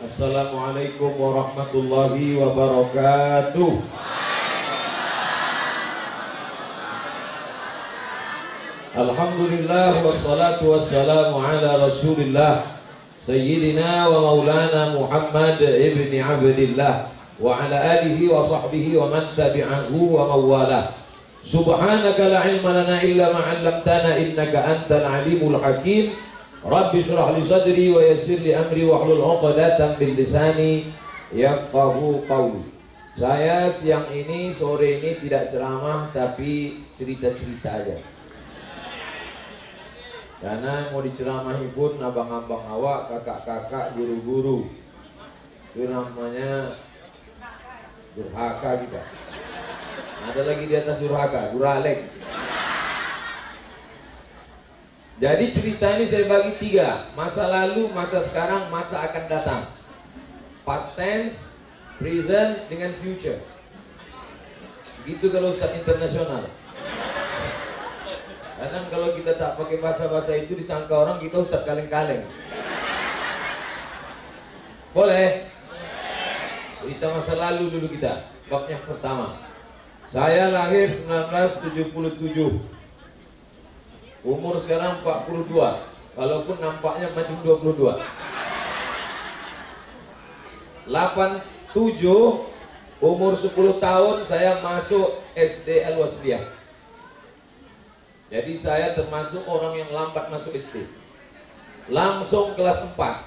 Assalamualaikum warahmatullahi wabarakatuh. Alhamdulillah wassalatu wassalamu ala Rasulillah Sayyidina wa maulana Muhammad ibni Abdillah wa ala alihi wa sahbihi wa man tabi'ahu wa mawalah. Subhanaka la ilma lana illa ma 'allamtana innaka antal alimul hakim. Rabbi shrah li sadri wa yassir li amri wa hlul 'uqdatam min lisani yafqahu qawli. Saya siang ini, sore ini tidak ceramah tapi cerita-cerita aja. Karena mau diceramahi pun abang-abang awak, kakak-kakak, guru-guru. Itu namanya durhaka kita. Ada lagi di atas durhaka, duralek. Jadi cerita ini saya bagi 3. Masa lalu, masa sekarang, masa akan datang. Past tense, present, dengan future. Gitu kalau Ustaz internasional. Kadang kalau kita tak pakai bahasa-bahasa itu disangka orang kita Ustaz kaleng-kaleng. Boleh? Cerita masa lalu dulu kita. Bab yang pertama. Saya lahir 1977. Umur sekarang 42. Walaupun nampaknya macam 22. 87, umur 10 tahun saya masuk SD Al-Wasliyah. Jadi saya termasuk orang yang lambat masuk SD. Langsung kelas 4.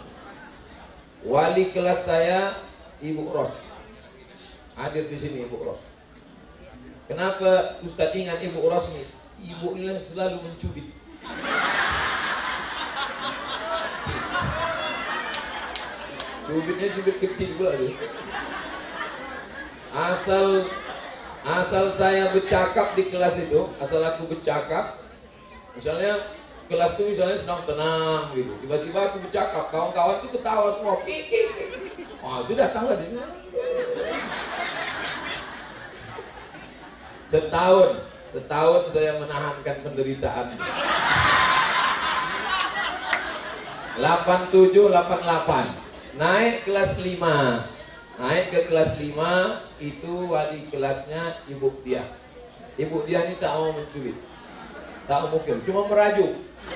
Wali kelas saya Ibu Ros. Hadir di sini Ibu Ros. Kenapa Ustaz ingat Ibu Ros ini? Ibu ini selalu mencubit. Cubitnya cubit kecil pula dia. Asal saya bercakap di kelas itu, asal aku bercakap, misalnya kelas itu misalnya sedang tenang gitu, tiba-tiba aku bercakap, kawan-kawan itu ketawa semua, oh itu datanglah dia. Setahun saya menahankan penderitaan. 87, 88, naik kelas 5. Naik ke kelas 5, itu wali kelasnya Ibu Diah. Ibu Diah ini tak mau mencubit, tak mungkin, cuma merajuk.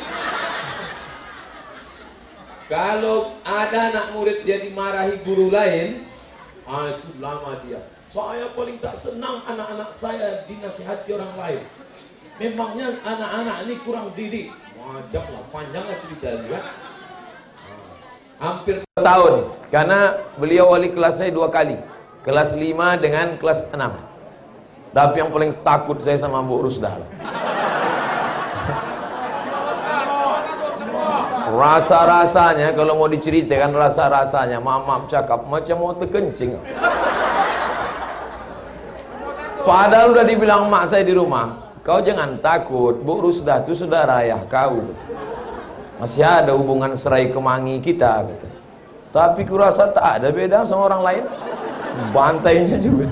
Kalau ada anak murid dia dimarahi guru lain, itu lama dia. Saya paling tak senang anak-anak saya dinasihati orang lain. Memangnya anak-anak ini kurang didik. Macam lah, panjanglah cerita dia. Hampir tahun, karena beliau wali kelas saya 2 kali, kelas 5 dengan kelas 6. Tapi yang paling takut saya sama Bu Rusdah. Rasa-rasanya kalau mau diceritakan, rasa-rasanya maaf cakap macam mau terkencing. Padahal udah dibilang mak saya di rumah, kau jangan takut, Bu Rusdah itu saudara ayah kau. Masih ada hubungan serai kemangi kita, kata. Tapi kurasa tak ada beda sama orang lain. Bantainya juga.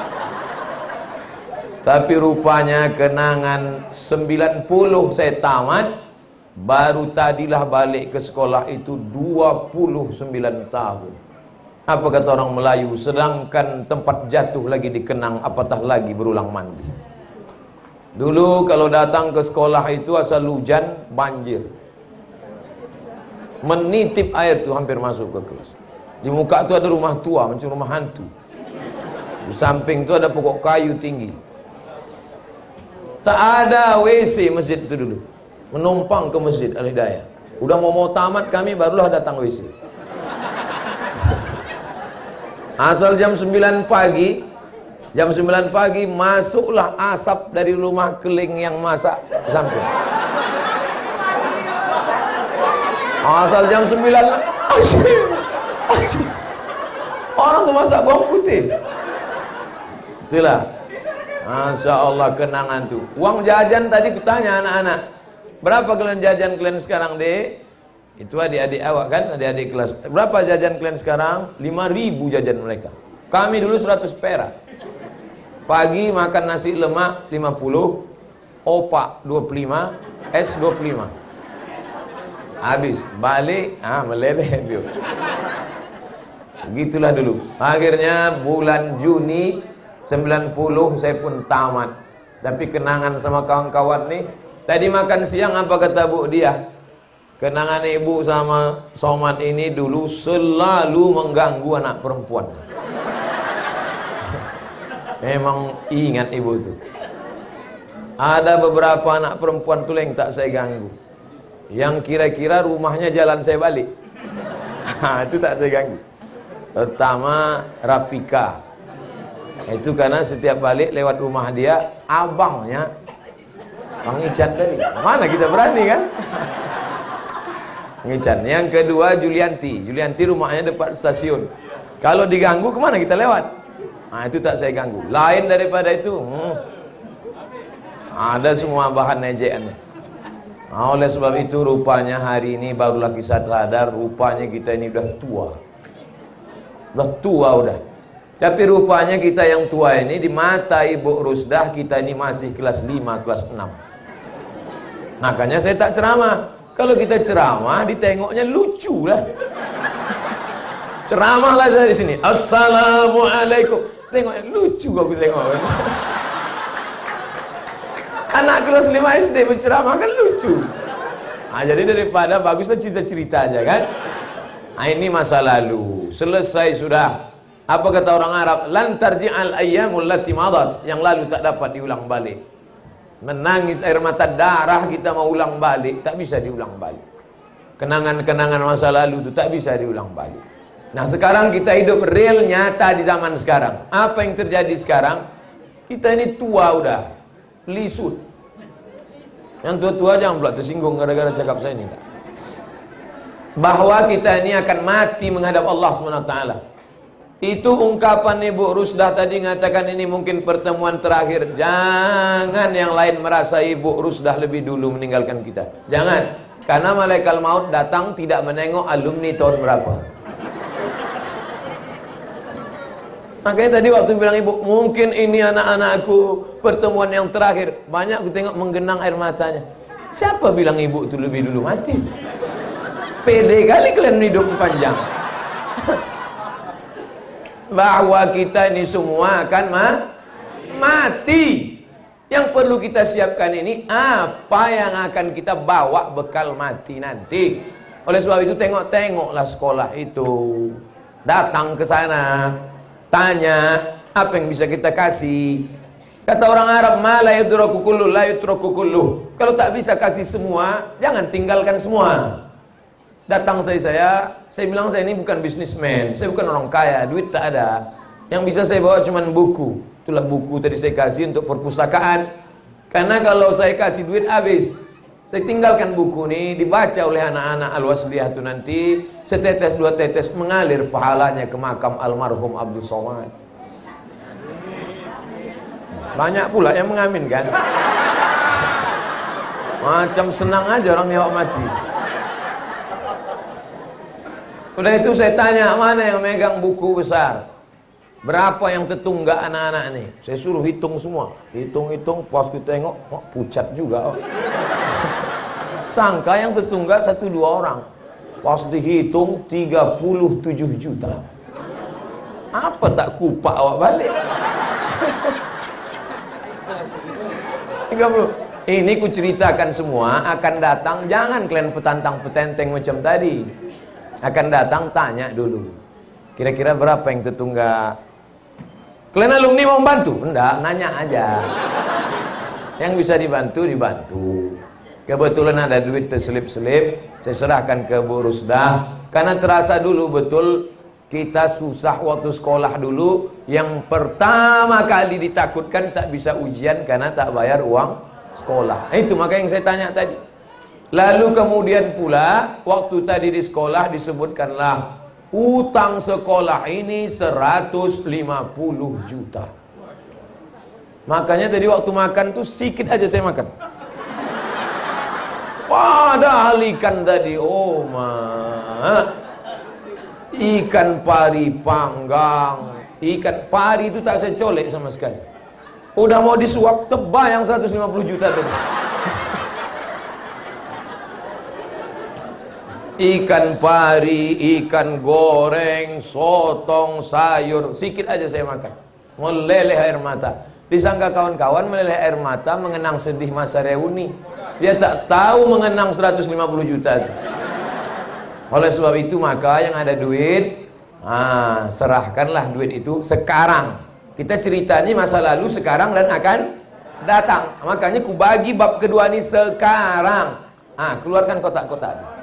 Tapi rupanya kenangan 90 saya tamat, baru tadilah balik ke sekolah itu 29 tahun. Apa kata orang Melayu, sedangkan tempat jatuh lagi dikenang, apatah lagi berulang mandi. Dulu kalau datang ke sekolah itu asal hujan, banjir. Menitip air tuh hampir masuk ke kelas. Di muka tuh ada rumah tua, macam rumah hantu. Di samping tuh ada pokok kayu tinggi. Tak ada WC masjid itu dulu. Menumpang ke masjid Al-Hidayah. Udah mau tamat kami barulah datang WC. Asal jam 9 pagi, masuklah asap dari rumah keling yang masak samping. Asal jam 9 orang tuh masak bawang putih. Itulah, Masya Allah kenangan tuh. Uang jajan tadi kutanya anak-anak, berapa kalian jajan kalian sekarang, Dek? Itu adik-adik awak kan, adik-adik kelas. Berapa jajan kalian sekarang? 5.000 jajan mereka. Kami dulu 100 perak. Pagi makan nasi lemak 50, opak 25, es 25. Habis balik meleleh dia. Begitulah dulu. Akhirnya bulan Juni 90 saya pun tamat. Tapi kenangan sama kawan-kawan nih. Tadi makan siang apa kata Bu dia? Kenangan ibu sama Somad ini dulu selalu mengganggu anak perempuan. Memang ingat ibu itu. Ada beberapa anak perempuan tuh yang tak saya ganggu. Yang kira-kira rumahnya jalan saya balik. Itu tak saya ganggu. Pertama Rafika. Itu karena setiap balik lewat rumah dia, abangnya Bang Ican tadi. Mana kita berani kan? Ngican. Yang kedua Julianti. Julianti rumahnya depan stasiun. Kalau diganggu kemana kita lewat? Nah itu tak saya ganggu. Lain daripada itu, ada semua bahan ejekannya. Nah, oleh sebab itu rupanya hari ini barulah kita sadar, rupanya kita ini udah tua. Udah tua udah. Tapi rupanya kita yang tua ini di mata Ibu Rusdah kita ini masih kelas 5, kelas 6. Makanya saya tak ceramah. Kalau kita ceramah ditengoknya lucu lah. Ceramahlah saya di sini. Assalamualaikum. Tengoknya lucu aku tengok. Anak kelas 5 SD berceramah kan lucu. Nah, jadi daripada baguslah cerita-cerita aja kan. Nah, ini masa lalu. Selesai sudah. Apa kata orang Arab? Lan tarji'al ayyamul lati madat. Yang lalu tak dapat diulang balik. Menangis air mata darah kita mau ulang balik, tak bisa diulang balik. Kenangan-kenangan masa lalu itu tak bisa diulang balik. Nah sekarang kita hidup real nyata di zaman sekarang. Apa yang terjadi sekarang? Kita ini tua udah, lisut. Yang tua-tua jangan pula tersinggung gara-gara cakap saya ini. Bahwa kita ini akan mati menghadap Allah SWT. Itu ungkapan Ibu Rusdah tadi mengatakan ini mungkin pertemuan terakhir. Jangan yang lain merasa Ibu Rusdah lebih dulu meninggalkan kita. Jangan. Karena malaikat maut datang tidak menengok alumni tahun berapa. Makanya tadi waktu bilang ibu, mungkin ini anak-anakku pertemuan yang terakhir. Banyak aku tengok menggenang air matanya. Siapa bilang ibu itu lebih dulu mati? Pede kali kalian hidup panjang. Bahwa kita ini semua akan mati. Yang perlu kita siapkan ini apa yang akan kita bawa bekal mati nanti. Oleh sebab itu tengok-tengoklah sekolah itu. Datang ke sana, tanya apa yang bisa kita kasih. Kata orang Arab, ma la yudraku kullu la yutraku kullu. Kalau tak bisa kasih semua, jangan tinggalkan semua. Datang saya bilang saya ini bukan bisnismen, saya bukan orang kaya, duit tak ada. Yang bisa saya bawa cuma buku. Itulah buku tadi saya kasih untuk perpustakaan. Karena kalau saya kasih duit habis. Saya tinggalkan buku ini dibaca oleh anak-anak al-wasliyah itu nanti setetes dua tetes mengalir pahalanya ke makam almarhum Abdul Somad. Banyak pula yang mengamin kan. Macam senang aja orang nyawa mati. Udah itu saya tanya, mana yang megang buku besar? Berapa yang ketunggak anak-anak nih? Saya suruh hitung semua. Hitung-hitung, pas kita tengok, oh, pucat juga. Oh. Sangka yang tertunggak 1-2 orang. Pas dihitung 37 juta. Apa tak kupak awak balik? 30. Ini ku ceritakan semua akan datang. Jangan kalian petantang-petenteng macam tadi. Akan datang tanya dulu. Kira-kira berapa yang tertunggak? Kalian alumni mau membantu? Enggak, nanya aja. Yang bisa dibantu, dibantu. Kebetulan ada duit terselip-selip, saya serahkan ke Bu Rusdah. Karena terasa dulu betul kita susah waktu sekolah dulu. Yang pertama kali ditakutkan tak bisa ujian karena tak bayar uang sekolah. Itu makanya yang saya tanya tadi. Lalu kemudian pula waktu tadi di sekolah disebutkanlah utang sekolah ini 150 juta. Makanya tadi waktu makan tuh sikit aja saya makan. Padahal ikan tadi, oh ikan pari panggang, ikan pari itu tak saya colek sama sekali. Udah mau disuap tebal yang 150 juta tadi. Ikan pari, ikan goreng, sotong, sayur, sikit aja saya makan. Meleleh air mata. Disangka kawan-kawan meleleh air mata mengenang sedih masa reuni. Dia tak tahu mengenang 150 juta itu. Oleh sebab itu maka yang ada duit, serahkanlah duit itu sekarang. Kita ceritanya masa lalu, sekarang dan akan datang. Makanya ku bagi bab kedua ini sekarang. Keluarkan kotak-kotak itu.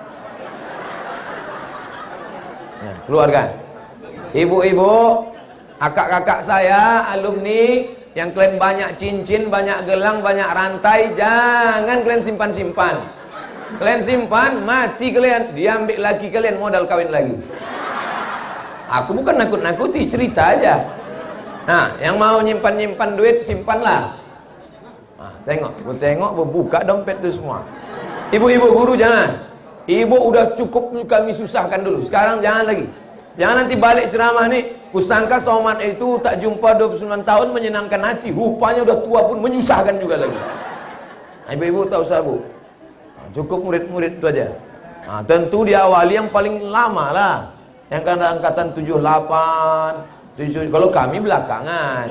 Nah, keluarkan. Ibu-ibu, kakak-kakak saya, alumni yang kalian banyak cincin, banyak gelang, banyak rantai, jangan kalian simpan-simpan. Kalian simpan, mati kalian, diambil lagi kalian modal kawin lagi. Aku bukan nakut-nakuti, cerita aja. Nah, yang mau nyimpan-nyimpan duit, simpanlah. Tengok, buka dompet itu semua. Ibu-ibu guru jangan. Ibu udah cukup kami susahkan dulu. Sekarang jangan lagi. Jangan nanti balik ceramah nih, kusangka Somad itu tak jumpa 29 tahun menyenangkan hati. Rupanya udah tua pun menyusahkan juga lagi. Ibu-ibu tak usah bu. Cukup murid-murid itu aja. Tentu diawali yang paling lama lah. Yang kan angkatan 78, 7. Kalau kami belakangan.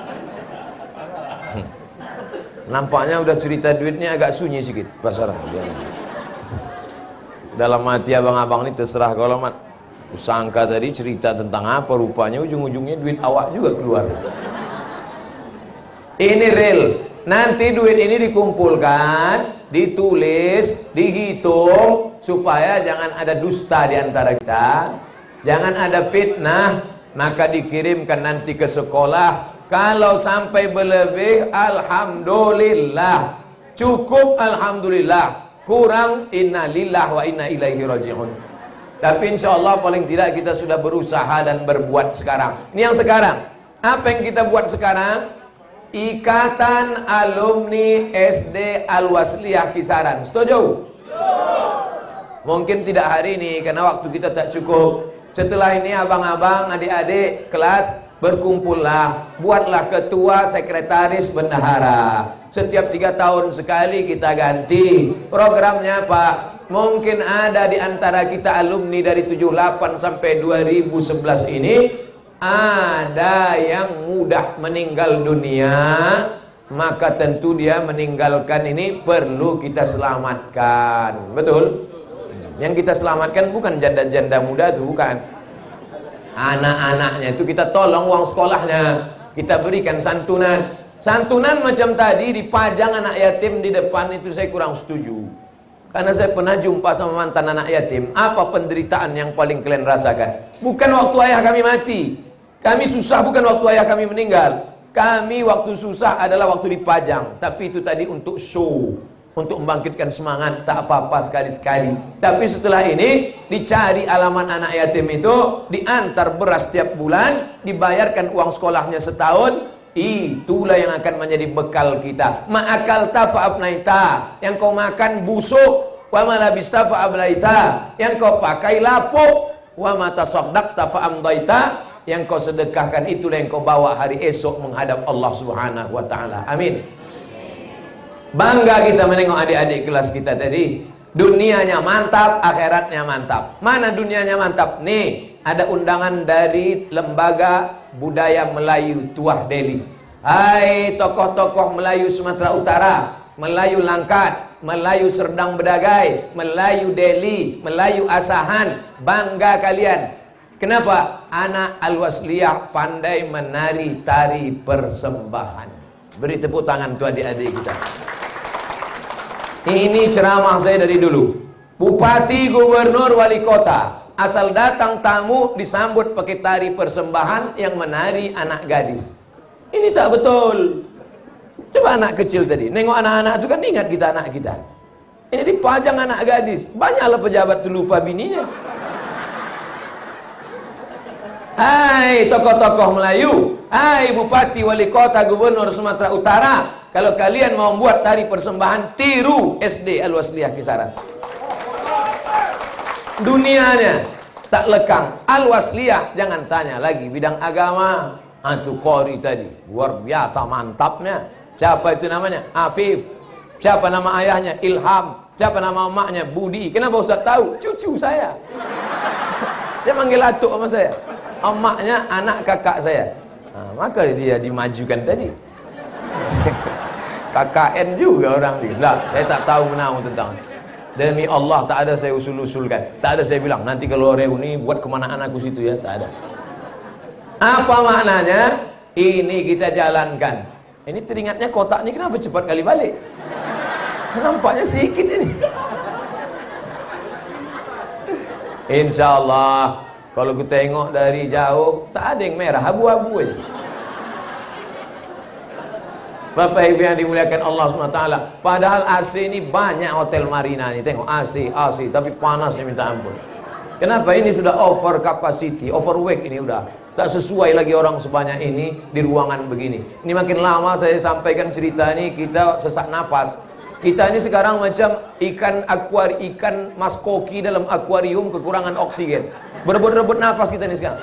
Nampaknya udah cerita duitnya agak sunyi sedikit pasaran. Dalam hati abang-abang ini terserah kalau mat. Kusangka tadi cerita tentang apa, rupanya ujung-ujungnya duit awak juga keluar. Ini real. Nanti duit ini dikumpulkan, ditulis, dihitung supaya jangan ada dusta di antara kita, jangan ada fitnah, maka dikirimkan nanti ke sekolah. Kalau sampai berlebih, alhamdulillah. Cukup alhamdulillah. Kurang innalillah wa inna ilaihi raji'un. Tapi insya Allah paling tidak kita sudah berusaha dan berbuat sekarang. Ini yang sekarang. Apa yang kita buat sekarang? Ikatan Alumni SD Al-Wasliyah Kisaran. Setuju? Mungkin tidak hari ini karena waktu kita tak cukup. Setelah ini abang-abang, adik-adik kelas berkumpullah, buatlah ketua, sekretaris, bendahara. Setiap 3 tahun sekali kita ganti. Programnya Pak, mungkin ada di antara kita alumni dari 78 sampai 2011 ini, ada yang mudah meninggal dunia, maka tentu dia meninggalkan ini perlu kita selamatkan. Betul? Yang kita selamatkan bukan janda-janda muda itu, bukan. Anak-anaknya itu kita tolong uang sekolahnya, kita berikan santunan. Santunan macam tadi dipajang anak yatim di depan itu saya kurang setuju. Karena saya pernah jumpa sama mantan anak yatim. Apa penderitaan yang paling kalian rasakan? Bukan waktu ayah kami mati. Kami susah bukan waktu ayah kami meninggal. Kami waktu susah adalah waktu dipajang. Tapi itu tadi untuk show, untuk membangkitkan semangat, tak apa-apa sekali-sekali. Tapi setelah ini dicari alamat anak yatim itu, diantar beras setiap bulan, dibayarkan uang sekolahnya setahun. Itulah yang akan menjadi bekal kita. Ma'akalta fa'afnaita, yang kau makan busuk. Wa malabista fa'ablaita, yang kau pakai lapuk. Wa matasaddaqta fa'amdaita, yang kau sedekahkan itulah yang kau bawa hari esok menghadap Allah Subhanahu wa ta'ala. Amin. Bangga kita menengok adik-adik kelas kita tadi. Dunianya mantap, akhiratnya mantap. Mana dunianya mantap? Nih, ada undangan dari Lembaga Budaya Melayu Tuah Deli. Hai tokoh-tokoh Melayu Sumatera Utara, Melayu Langkat, Melayu Serdang Bedagai, Melayu Deli, Melayu Asahan. Bangga kalian. Kenapa? Anak Al-Wasliyah pandai menari tari persembahan. Beri tepuk tangan tuh adik-adik kita. Ini ceramah saya dari dulu. Bupati, gubernur, wali kota, asal datang tamu disambut pakai tari persembahan yang menari anak gadis. Ini tak betul. Coba anak kecil tadi, nengok anak-anak itu kan ingat kita anak kita. Ini dipajang anak gadis. Banyaklah pejabat tuh lupa bininya. Hai tokoh-tokoh Melayu, hai bupati, wali kota, gubernur Sumatera Utara, kalau kalian mau buat tari persembahan, tiru SD Al-Wasliyah Kisaran. Dunianya tak lekang. Al-Wasliyah jangan tanya lagi bidang agama. Antu Qori tadi luar biasa mantapnya. Siapa itu namanya? Afif. Siapa nama ayahnya? Ilham. Siapa nama emaknya? Budi. Kenapa Ustaz tahu? Cucu saya. Dia manggil atuk sama saya. Emaknya anak kakak saya. Maka dia dimajukan tadi. KKN juga orang ni. Lah, saya tak tahu menahu tentang. Demi Allah tak ada saya usul-usulkan. Tak ada saya bilang nanti kalau reuni buat kemanaan aku situ ya, tak ada. Apa maknanya? Ini kita jalankan. Ini teringatnya kotak ni kenapa cepat kali balik? Nampaknya sedikit ini. InsyaAllah kalau kita tengok dari jauh tak ada yang merah, abu-abu aja. Bapak Ibu yang dimuliakan Allah SWT, padahal AC ini banyak hotel marina ni. Tengok AC, tapi panasnya minta ampun. Kenapa? Ini sudah over capacity, overweight ini udah. Tak sesuai lagi orang sebanyak ini di ruangan begini. Ini makin lama saya sampaikan cerita ini, kita sesak napas. Kita ini sekarang macam ikan mas koki dalam akuarium kekurangan oksigen. Berebut-rebut napas kita ini sekarang.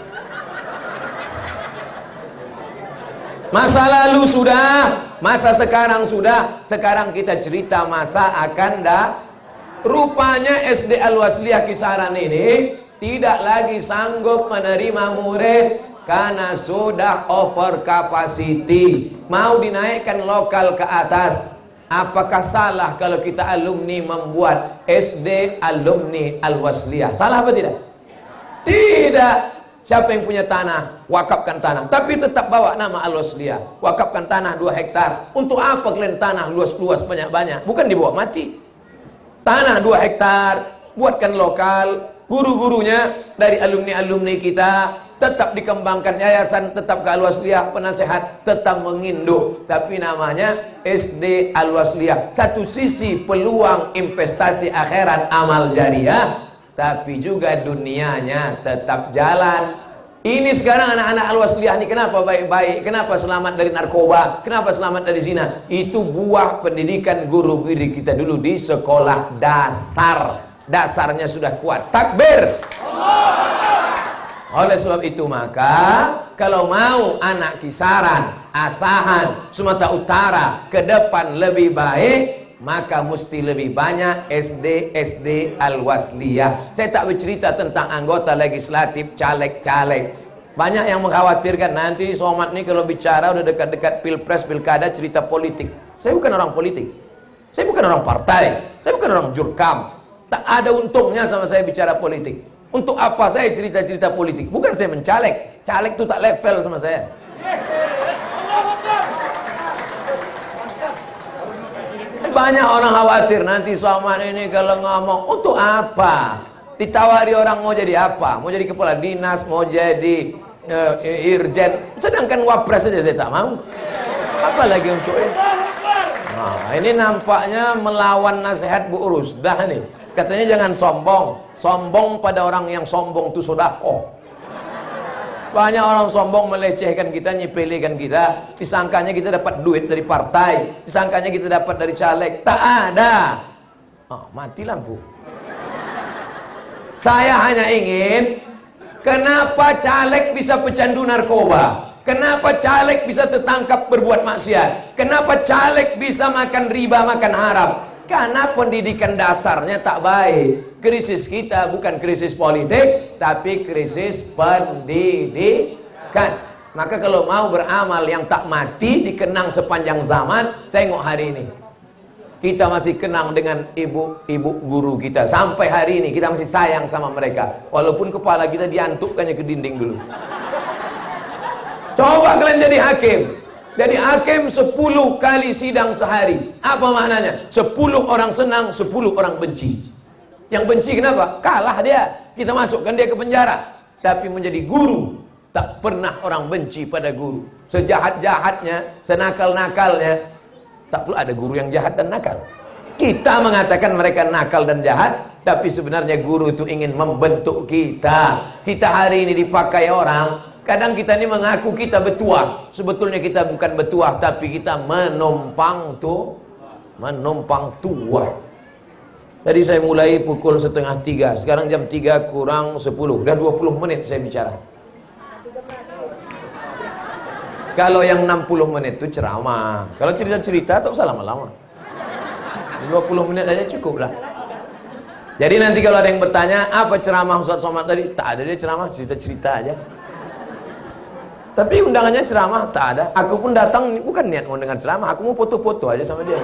Masa lalu sudah, masa sekarang sudah. Sekarang kita cerita masa akan rupanya SD Al-Wasliyah Kisaran ini tidak lagi sanggup menerima murid karena sudah over capacity. Mau dinaikkan lokal ke atas. Apakah salah kalau kita alumni membuat SD Alumni Al-Wasliyah? Salah apa tidak? Tidak. Siapa yang punya tanah, wakafkan tanah. Tapi tetap bawa nama Al-Wasliyah. Wakafkan tanah 2 hektar. Untuk apa kalian tanah luas-luas banyak-banyak? Bukan dibawa mati. Tanah 2 hektar, buatkan lokal. Guru-gurunya dari alumni-alumni kita tetap dikembangkan, yayasan tetap ke Al-Wasliyah, penasehat tetap menginduk, tapi namanya SD Al-Wasliyah. Satu sisi peluang investasi akhirat amal jariah, tapi juga dunianya tetap jalan. Ini sekarang anak-anak Al-Wasliyah ini kenapa baik-baik, kenapa selamat dari narkoba, kenapa selamat dari zina? Itu buah pendidikan guru-guru kita dulu di sekolah dasar. Dasarnya sudah kuat. Takbir. Oleh sebab itu maka kalau mau anak Kisaran, Asahan, Sumatera Utara ke depan lebih baik, maka mesti lebih banyak SD Al-Wasliyah. Saya tak bercerita tentang anggota legislatif, caleg-caleg. Banyak yang mengkhawatirkan nanti Somad nih kalau bicara udah dekat-dekat pilpres, pilkada, cerita politik. Saya bukan orang politik. Saya bukan orang partai. Saya bukan orang jurkam. Tak ada untungnya sama saya bicara politik. Untuk apa saya cerita-cerita politik? Bukan saya mencaleg. Caleg itu tak level sama saya. Banyak orang khawatir nanti Somad ini kalau ngomong untuk apa? Ditawari orang mau jadi apa? Mau jadi kepala dinas, mau jadi irjen. Sedangkan wapres saja saya tak mau. Apalagi untuk ini. Nah, ini nampaknya melawan nasihat Bu Rusdah nih. Katanya jangan sombong. Sombong pada orang yang sombong itu sedekah. Banyak orang sombong melecehkan kita, nyepelekan kita. Disangkanya kita dapat duit dari partai. Disangkanya kita dapat dari caleg. Tak ada. Mati lampu. Saya hanya ingin, kenapa caleg bisa pecandu narkoba? Kenapa caleg bisa tertangkap berbuat maksiat? Kenapa caleg bisa makan riba, makan haram? Karena pendidikan dasarnya tak baik. Krisis kita bukan krisis politik, tapi krisis pendidikan. Maka kalau mau beramal yang tak mati, dikenang sepanjang zaman, tengok hari ini. Kita masih kenang dengan ibu-ibu guru kita. Sampai hari ini kita masih sayang sama mereka. Walaupun kepala kita diantukkannya ke dinding dulu. Coba kalian jadi hakim. Jadi hakim 10 kali sidang sehari. Apa maknanya? 10 orang senang, 10 orang benci. Yang benci kenapa? Kalah dia. Kita masukkan dia ke penjara. Tapi menjadi guru, tak pernah orang benci pada guru. Sejahat-jahatnya, senakal-nakalnya, tak perlu ada guru yang jahat dan nakal. Kita mengatakan mereka nakal dan jahat, tapi sebenarnya guru itu ingin membentuk kita. Kita hari ini dipakai orang. Kadang kita ini mengaku kita betuah. Sebetulnya kita bukan betuah, tapi kita menumpang tua. Tadi saya mulai pukul 2:30. Sekarang jam 3 kurang 10. Dah 20 menit saya bicara. Kalau yang 60 menit itu ceramah. Kalau cerita-cerita tak usah lama-lama. 20 menit aja cukup lah. Jadi nanti kalau ada yang bertanya, apa ceramah Ustaz Somad tadi? Tak ada, dia ceramah, cerita-cerita aja. Tapi undangannya ceramah, tak ada. Aku pun datang, bukan niat mau dengar ceramah, aku mau foto-foto aja sama dia.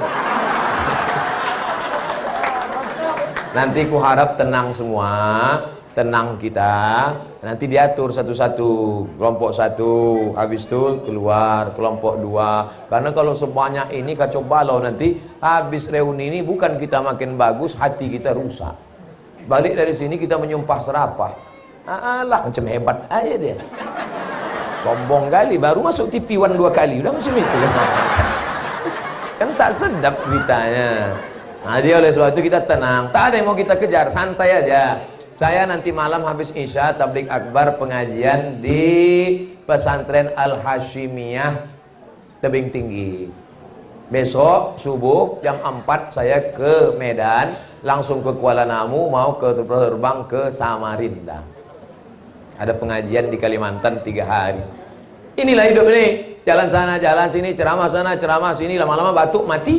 Nanti ku harap tenang semua, tenang kita. Nanti diatur satu-satu, kelompok 1, habis itu keluar, kelompok 2. Karena kalau sebanyak ini kacau balau nanti, habis reuni ini bukan kita makin bagus, hati kita rusak. Balik dari sini kita menyumpah serapah. Alah, macam hebat aja dia. Sombong kali, baru masuk TV One 2 kali, udah macam itu. Kan tak sedap ceritanya. Nah, dia oleh sebab itu kita tenang, tak ada yang mau kita kejar, santai aja. Saya nanti malam habis Isya tabligh akbar pengajian di pesantren Al Hashimiyah Tebing Tinggi. Besok subuh jam 4 saya ke Medan, langsung ke Kuala Namu, mau terbang ke Samarinda. Ada pengajian di Kalimantan 3 hari. Inilah hidup ini, jalan sana jalan sini, ceramah sana ceramah sini, lama-lama batuk mati.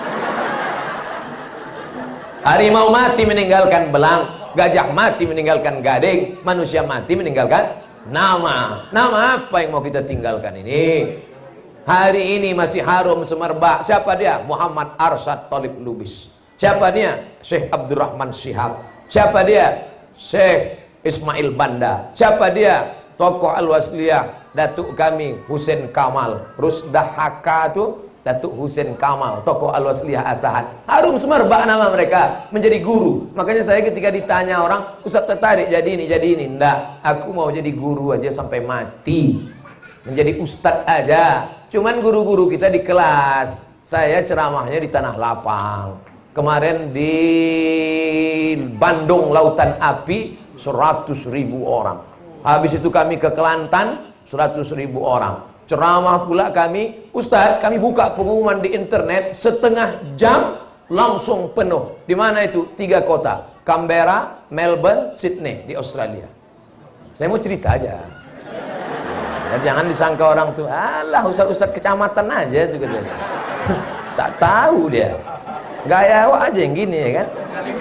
Harimau mati meninggalkan belang, gajah mati meninggalkan gading, manusia mati meninggalkan nama. Nama apa yang mau kita tinggalkan ini? Hari ini masih harum semerbak. Siapa dia? Muhammad Arsyad Thalib Lubis. Siapa dia? Syekh Abdurrahman Shihab. Siapa dia? Syekh Ismail Banda. Siapa dia? Tokoh Al-Wasliyah Datuk kami Husain Kamal. Rusdah Haka tu Datuk Husain Kamal, tokoh Al-Wasliyah Asahan. Harum semerbak nama mereka, menjadi guru. Makanya saya ketika ditanya orang, Ustaz tertarik jadi ini, jadi ini. Enggak, aku mau jadi guru aja sampai mati. Menjadi ustadz aja. Cuman guru-guru kita di kelas. Saya ceramahnya di Tanah Lapang. Kemarin di Bandung Lautan Api 100.000 orang. Habis itu kami ke Kelantan 100.000 orang. Ceramah pula kami, Ustadz, kami buka pengumuman di internet, setengah jam langsung penuh. Di mana itu? 3 kota, Canberra, Melbourne, Sydney di Australia. Saya mau cerita aja. Ya, jangan disangka orang tuh, alah ustadz-ustadz kecamatan aja juga dia. Tak tahu dia. Gaya awak aja yang gini ya kan.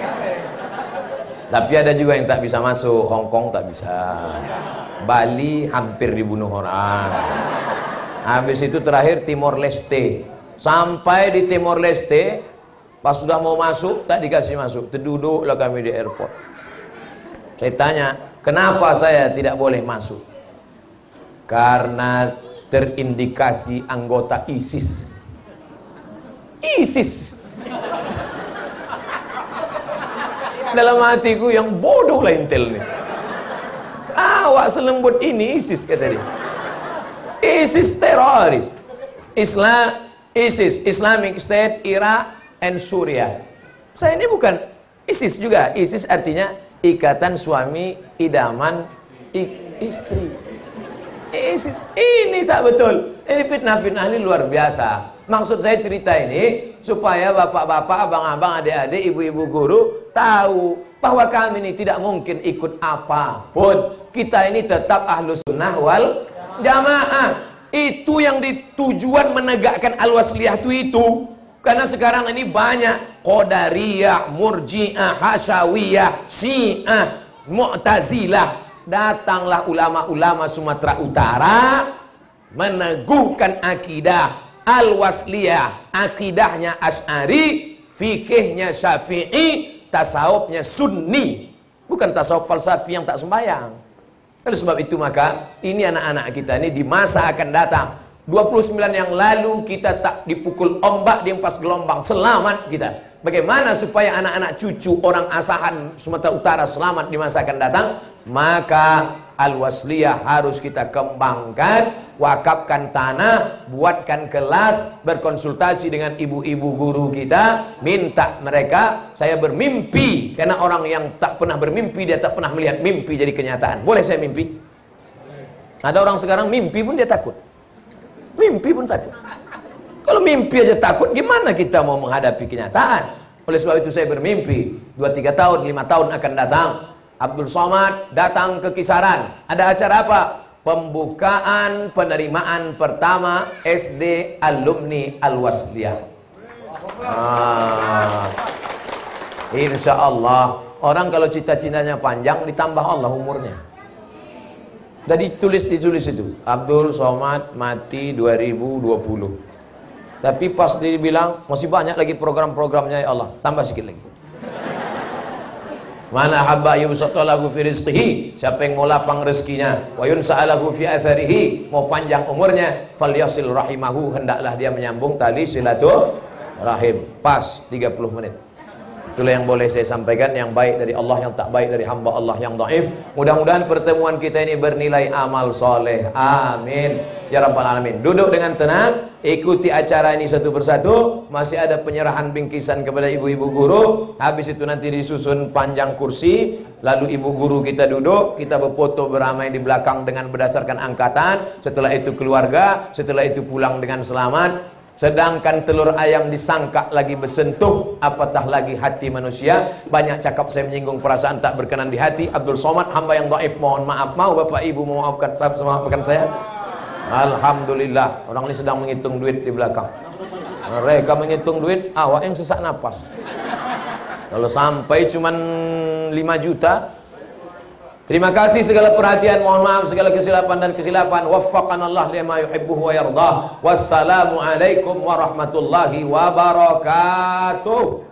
Tapi ada juga yang tak bisa masuk, Hong Kong tak bisa. Bali hampir dibunuh orang. Habis itu terakhir Timor Leste. Sampai di Timor Leste, pas sudah mau masuk tak dikasih masuk. Terduduklah kami di airport. Saya tanya, kenapa saya tidak boleh masuk? Karena terindikasi anggota ISIS. ISIS. Dalam hatiku yang bodoh lah intel nih. Awak selembut ini ISIS kata dia. ISIS teroris. ISIS, Islamic State, Iraq and Syria. Saya ini bukan ISIS juga. ISIS artinya ikatan suami idaman istri. ISIS ini tak betul. Ini fitnah-fitnah ini luar biasa. Maksud saya cerita ini supaya bapak-bapak, abang-abang, adik-adik, ibu-ibu guru tahu bahwa kami ini tidak mungkin ikut apapun. Kita ini tetap Ahlus Sunnah wal Jamaah. Itu yang ditujuan menegakkan Al-Wasliyah itu. Karena sekarang ini banyak Qadariyah, Murji'ah, Hasyawiyah, Syiah, Mu'tazilah. Datanglah ulama-ulama Sumatera Utara meneguhkan akidah Al-Wasliyah, akidahnya Asy'ari, fikihnya Syafi'i, tasawufnya Sunni, bukan tasawuf falsafi yang tak sembahyang. Oleh sebab itu maka ini anak-anak kita ini di masa akan datang 29 yang lalu kita tak dipukul ombak dihempas gelombang, selamat kita. Bagaimana supaya anak-anak cucu orang asahan Sumatera Utara selamat di masa akan datang? Maka Al-Wasliyah harus kita kembangkan, wakafkan tanah, buatkan kelas, berkonsultasi dengan ibu-ibu guru kita, minta mereka. Saya bermimpi, karena orang yang tak pernah bermimpi, dia tak pernah melihat mimpi jadi kenyataan. Boleh saya mimpi? Ada orang sekarang mimpi pun dia takut. Mimpi pun takut. Kalau mimpi aja takut, gimana kita mau menghadapi kenyataan? Oleh sebab itu saya bermimpi 2-3 tahun, 5 tahun akan datang Abdul Somad datang ke Kisaran. Ada acara apa? Pembukaan penerimaan pertama SD alumni Al-Wasliyah. Insya Allah. Orang kalau cita-citanya panjang, ditambah Allah umurnya. Jadi ditulis itu, Abdul Somad mati 2020. Tapi pas dia bilang, masih banyak lagi program-programnya ya Allah, tambah sikit lagi. Mana habba yubsatalahu fi rizqihi, siapa yang mau lapang rezekinya, wa yunsa'alahu fi atharihi, mau panjang umurnya, falyasil rahimahu, hendaklah dia menyambung tali silaturahim. Pas 30 menit. Itulah yang boleh saya sampaikan, yang baik dari Allah, yang tak baik dari hamba Allah yang dhaif. Mudah-mudahan pertemuan kita ini bernilai amal soleh. Amin ya rabbal alamin. Duduk dengan tenang, ikuti acara ini satu persatu. Masih ada penyerahan bingkisan kepada ibu-ibu guru. Habis itu nanti disusun panjang kursi, lalu ibu guru kita duduk, kita berfoto beramai di belakang dengan berdasarkan angkatan. Setelah itu keluarga, setelah itu pulang dengan selamat. Sedangkan telur ayam disangka lagi bersentuh, apatah lagi hati manusia. Banyak cakap saya menyinggung perasaan tak berkenan di hati. Abdul Somad, hamba yang dhaif, mohon maaf. Mau Bapak Ibu memaafkan saya? Alhamdulillah. Orang ini sedang menghitung duit di belakang. Mereka menghitung duit, awak yang sesak napas. Kalau sampai cuman 5 juta. Terima kasih segala perhatian, mohon maaf segala kesilapan dan kekhilafan. Waffaqanallah lima yuhibbuhu wa yardah. Wassalamu alaikum warahmatullahi wabarakatuh.